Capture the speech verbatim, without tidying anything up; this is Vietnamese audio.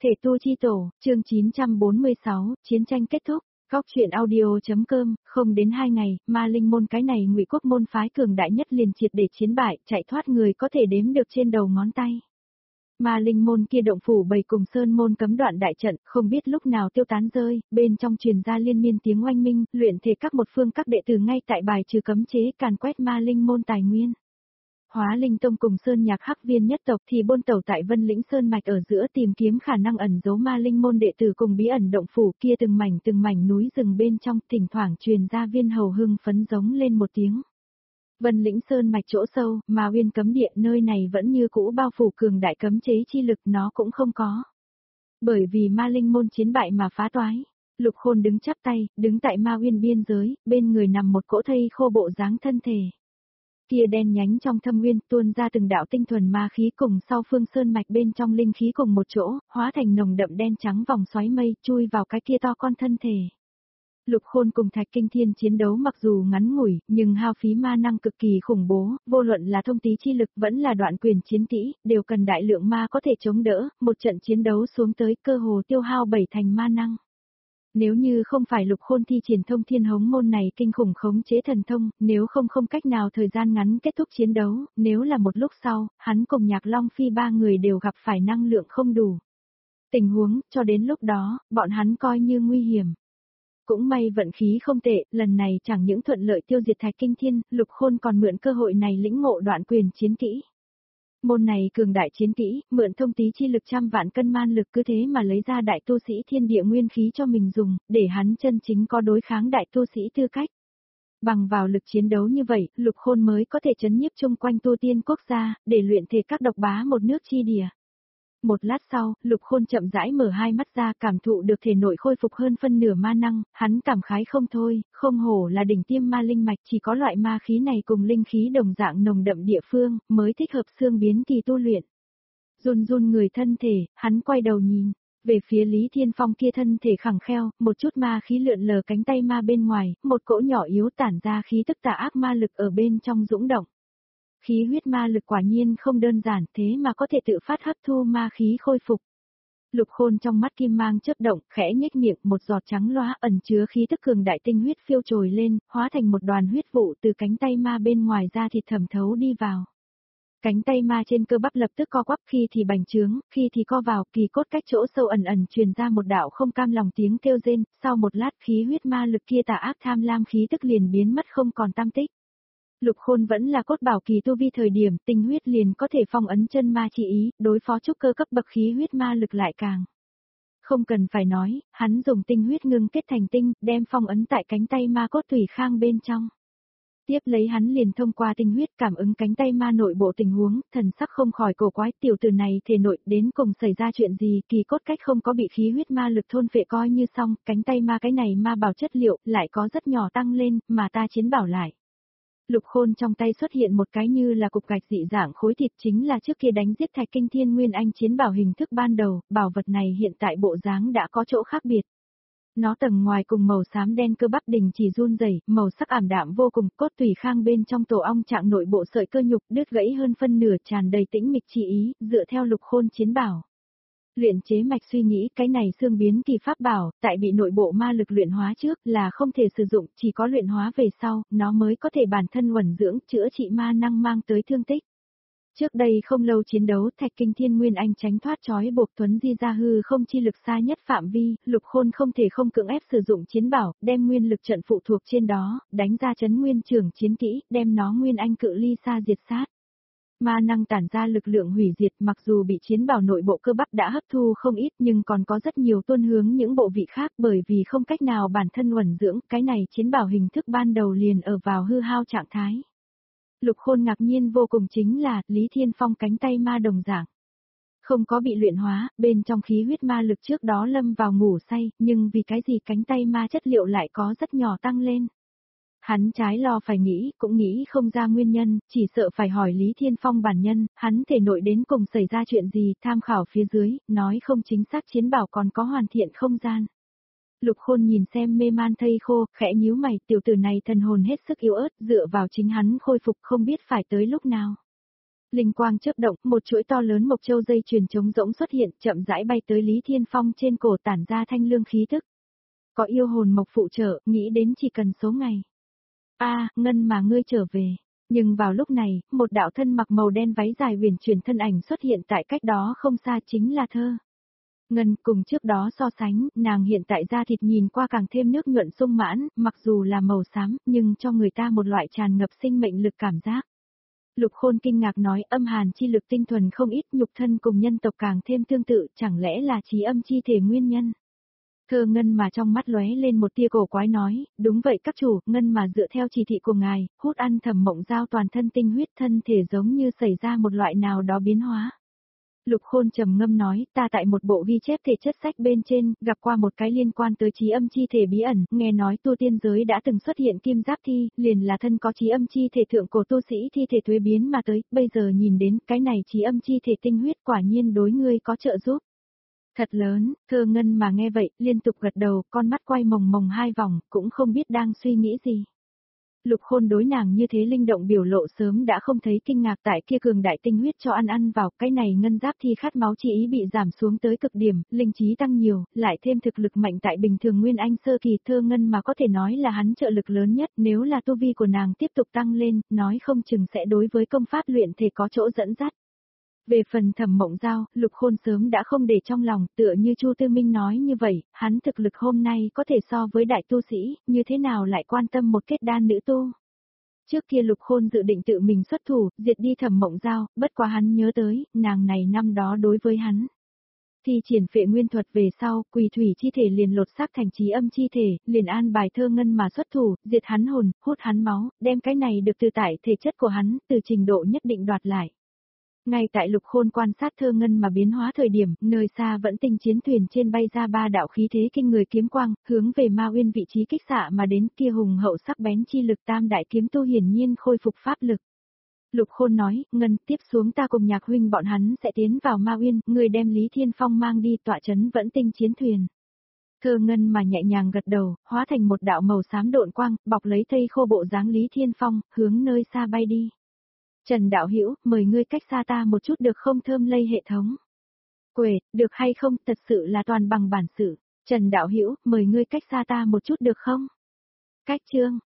Thể tu chi tổ, chương chín trăm bốn mươi sáu, chiến tranh kết thúc. Góc truyện audio.com, không đến hai ngày, Ma Linh môn cái này Ngụy quốc môn phái cường đại nhất liền triệt để chiến bại, chạy thoát người có thể đếm được trên đầu ngón tay. Ma Linh môn kia động phủ bày cùng sơn môn cấm đoạn đại trận, không biết lúc nào tiêu tán rơi, bên trong truyền ra liên miên tiếng oanh minh, luyện thể các một phương các đệ tử ngay tại bài trừ cấm chế càn quét Ma Linh môn tài nguyên. Hóa Linh Tông cùng Sơn Nhạc Hắc Viên nhất tộc thì bôn tẩu tại Vân Lĩnh Sơn mạch ở giữa tìm kiếm khả năng ẩn giấu Ma Linh môn đệ tử cùng bí ẩn động phủ kia từng mảnh từng mảnh núi rừng bên trong, thỉnh thoảng truyền ra viên hầu hưng phấn giống lên một tiếng. Vân Lĩnh Sơn mạch chỗ sâu, Ma Uyên cấm địa nơi này vẫn như cũ bao phủ cường đại cấm chế chi lực nó cũng không có. Bởi vì Ma Linh môn chiến bại mà phá toái. Lục Khôn đứng chắp tay, đứng tại Ma Uyên biên giới, bên người nằm một cỗ thây khô bộ dáng thân thể. Kia đen nhánh trong thâm nguyên tuôn ra từng đạo tinh thuần ma khí cùng sau phương sơn mạch bên trong linh khí cùng một chỗ, hóa thành nồng đậm đen trắng vòng xoáy mây chui vào cái kia to con thân thể. Lục Khôn cùng Thạch Kinh Thiên chiến đấu mặc dù ngắn ngủi, nhưng hao phí ma năng cực kỳ khủng bố, vô luận là thông tí chi lực vẫn là đoạn quyền chiến kỹ, đều cần đại lượng ma có thể chống đỡ, một trận chiến đấu xuống tới cơ hồ tiêu hao bảy thành ma năng. Nếu như không phải Lục Khôn thi triển thông thiên hống môn này kinh khủng khống chế thần thông, nếu không không cách nào thời gian ngắn kết thúc chiến đấu, nếu là một lúc sau, hắn cùng Nhạc Long Phi ba người đều gặp phải năng lượng không đủ. Tình huống, cho đến lúc đó, bọn hắn coi như nguy hiểm. Cũng may vận khí không tệ, lần này chẳng những thuận lợi tiêu diệt Thạch Kinh Thiên, Lục Khôn còn mượn cơ hội này lĩnh ngộ đoạn quyền chiến kỹ. Môn này cường đại chiến kỹ, mượn thông tí chi lực trăm vạn cân man lực cứ thế mà lấy ra đại tu sĩ thiên địa nguyên khí cho mình dùng, để hắn chân chính có đối kháng đại tu sĩ tư cách. Bằng vào lực chiến đấu như vậy, Lục Khôn mới có thể chấn nhiếp chung quanh tu tiên quốc gia, để luyện thể các độc bá một nước chi địa. Một lát sau, Lục Khôn chậm rãi mở hai mắt ra cảm thụ được thể nội khôi phục hơn phân nửa ma năng, hắn cảm khái không thôi, không hổ là đỉnh tiêm ma linh mạch, chỉ có loại ma khí này cùng linh khí đồng dạng nồng đậm địa phương, mới thích hợp xương biến kỳ tu luyện. Run run người thân thể, hắn quay đầu nhìn, về phía Lý Thiên Phong kia thân thể khẳng kheo, một chút ma khí lượn lờ cánh tay ma bên ngoài, một cỗ nhỏ yếu tản ra khí tức tà ác ma lực ở bên trong dũng động. Khí huyết ma lực quả nhiên không đơn giản thế mà có thể tự phát hấp thu ma khí khôi phục. Lục Khôn trong mắt kim mang chớp động, khẽ nhếch miệng, một giọt trắng loá ẩn chứa khí tức cường đại tinh huyết phiêu trồi lên, hóa thành một đoàn huyết vụ từ cánh tay ma bên ngoài ra thịt thẩm thấu đi vào. Cánh tay ma trên cơ bắp lập tức co quắp, khi thì bành trướng, khi thì co vào, kỳ cốt cách chỗ sâu ẩn ẩn truyền ra một đạo không cam lòng tiếng kêu rên, sau một lát khí huyết ma lực kia tà ác tham lam khí tức liền biến mất không còn tăm tích. Lục Khôn vẫn là cốt bảo kỳ tu vi thời điểm, tinh huyết liền có thể phong ấn chân ma chi ý, đối phó trúc cơ cấp bậc khí huyết ma lực lại càng. Không cần phải nói, hắn dùng tinh huyết ngưng kết thành tinh, đem phong ấn tại cánh tay ma cốt tủy khang bên trong. Tiếp lấy hắn liền thông qua tinh huyết cảm ứng cánh tay ma nội bộ tình huống, thần sắc không khỏi cổ quái, tiểu tử này thể nội đến cùng xảy ra chuyện gì, kỳ cốt cách không có bị khí huyết ma lực thôn phệ coi như xong, cánh tay ma cái này ma bảo chất liệu lại có rất nhỏ tăng lên, mà ta chiến bảo lại. Lục Khôn trong tay xuất hiện một cái như là cục gạch dị dạng khối thịt, chính là trước kia đánh giết Thạch Kinh Thiên Nguyên Anh chiến bảo hình thức ban đầu, bảo vật này hiện tại bộ dáng đã có chỗ khác biệt. Nó tầng ngoài cùng màu xám đen cơ bắp đình chỉ run rẩy, màu sắc ảm đạm vô cùng, cốt tủy khang bên trong tổ ong trạng nội bộ sợi cơ nhục đứt gãy hơn phân nửa, tràn đầy tĩnh mịch chi ý, dựa theo Lục Khôn chiến bảo. Luyện chế mạch suy nghĩ cái này xương biến kỳ pháp bảo, tại bị nội bộ ma lực luyện hóa trước là không thể sử dụng, chỉ có luyện hóa về sau, nó mới có thể bản thân uẩn dưỡng, chữa trị ma năng mang tới thương tích. Trước đây không lâu chiến đấu, Thạch Kinh Thiên Nguyên Anh tránh thoát trói buộc Tuấn Di ra hư không chi lực xa nhất phạm vi, Lục Khôn không thể không cưỡng ép sử dụng chiến bảo, đem nguyên lực trận phụ thuộc trên đó, đánh ra chấn nguyên trường chiến kỹ, đem nó Nguyên Anh cự ly xa diệt sát. Ma năng tản ra lực lượng hủy diệt, mặc dù bị chiến bảo nội bộ cơ bắp đã hấp thu không ít nhưng còn có rất nhiều tuôn hướng những bộ vị khác, bởi vì không cách nào bản thân uẩn dưỡng, cái này chiến bảo hình thức ban đầu liền ở vào hư hao trạng thái. Lục Khôn ngạc nhiên vô cùng chính là, Lý Thiên Phong cánh tay ma đồng dạng. Không có bị luyện hóa, bên trong khí huyết ma lực trước đó lâm vào ngủ say, nhưng vì cái gì cánh tay ma chất liệu lại có rất nhỏ tăng lên. Hắn trái lo phải nghĩ, cũng nghĩ không ra nguyên nhân, chỉ sợ phải hỏi Lý Thiên Phong bản nhân, hắn thể nội đến cùng xảy ra chuyện gì, tham khảo phía dưới, nói không chính xác chiến bảo còn có hoàn thiện không gian. Lục Khôn nhìn xem mê man thây khô, khẽ nhíu mày, tiểu tử này thần hồn hết sức yếu ớt, dựa vào chính hắn khôi phục không biết phải tới lúc nào. Linh quang chớp động, một chuỗi to lớn mộc châu dây chuyền trống rỗng xuất hiện, chậm rãi bay tới Lý Thiên Phong trên cổ, tản ra thanh lương khí tức. Có yêu hồn mộc phụ trợ, nghĩ đến chỉ cần số ngày. A, Ngân mà ngươi trở về. Nhưng vào lúc này, một đạo thân mặc màu đen váy dài huyền chuyển thân ảnh xuất hiện tại cách đó không xa, chính là Thơ. Ngân, cùng trước đó so sánh, nàng hiện tại da thịt nhìn qua càng thêm nước nhuận sung mãn, mặc dù là màu xám, nhưng cho người ta một loại tràn ngập sinh mệnh lực cảm giác. Lục Khôn kinh ngạc nói, âm hàn chi lực tinh thuần không ít, nhục thân cùng nhân tộc càng thêm tương tự, chẳng lẽ là trí âm chi thể nguyên nhân. Thơ Ngân mà trong mắt lóe lên một tia cổ quái nói, đúng vậy các chủ, Ngân mà dựa theo chỉ thị của ngài, hút ăn Thẩm Mộng Giao toàn thân tinh huyết, thân thể giống như xảy ra một loại nào đó biến hóa. Lục Khôn trầm ngâm nói, ta tại một bộ ghi chép thể chất sách bên trên, gặp qua một cái liên quan tới trí âm chi thể bí ẩn, nghe nói tu tiên giới đã từng xuất hiện kim giáp thi, liền là thân có trí âm chi thể thượng cổ tu sĩ thi thể thuế biến mà tới, bây giờ nhìn đến cái này trí âm chi thể tinh huyết quả nhiên đối ngươi có trợ giúp. Thật lớn, Thơ Ngân mà nghe vậy, liên tục gật đầu, con mắt quay mồng mồng hai vòng, cũng không biết đang suy nghĩ gì. Lục Khôn đối nàng như thế linh động biểu lộ sớm đã không thấy kinh ngạc, tại kia cường đại tinh huyết cho ăn ăn vào, cái này ngân giáp thi khát máu chi ý bị giảm xuống tới cực điểm, linh trí tăng nhiều, lại thêm thực lực mạnh tại bình thường nguyên anh sơ kỳ, Thơ Ngân mà có thể nói là hắn trợ lực lớn nhất, nếu là tu vi của nàng tiếp tục tăng lên, nói không chừng sẽ đối với công pháp luyện thể có chỗ dẫn dắt. Về phần Thẩm Mộng Giao, Lục Khôn sớm đã không để trong lòng, tựa như Chu Tư Minh nói như vậy, hắn thực lực hôm nay có thể so với đại tu sĩ, như thế nào lại quan tâm một kết đan nữ tu. Trước kia Lục Khôn dự định tự mình xuất thủ, diệt đi Thẩm Mộng Giao, bất quá hắn nhớ tới, nàng này năm đó đối với hắn. Thì triển phệ nguyên thuật về sau, quỳ thủy chi thể liền lột xác thành trí âm chi thể, liền an bài Thơ Ngân mà xuất thủ, diệt hắn hồn, hút hắn máu, đem cái này được từ tải thể chất của hắn, từ trình độ nhất định đoạt lại. Ngay tại Lục Khôn quan sát Thơ Ngân mà biến hóa thời điểm, nơi xa vẫn tinh chiến thuyền trên bay ra ba đạo khí thế kinh người kiếm quang, hướng về Ma Uyên vị trí kích xạ mà đến, kia hùng hậu sắc bén chi lực tam đại kiếm tu hiển nhiên khôi phục pháp lực. Lục Khôn nói, Ngân, tiếp xuống ta cùng Nhạc huynh bọn hắn sẽ tiến vào Ma Uyên, người đem Lý Thiên Phong mang đi tọa trấn vẫn tinh chiến thuyền. Thơ Ngân mà nhẹ nhàng gật đầu, hóa thành một đạo màu xám độn quang, bọc lấy thây khô bộ dáng Lý Thiên Phong, hướng nơi xa bay đi. Trần đạo hữu, mời ngươi cách xa ta một chút được không, thơm lây hệ thống. Quể, được hay không, thật sự là toàn bằng bản sự. Trần đạo hữu, mời ngươi cách xa ta một chút được không? Cách chương.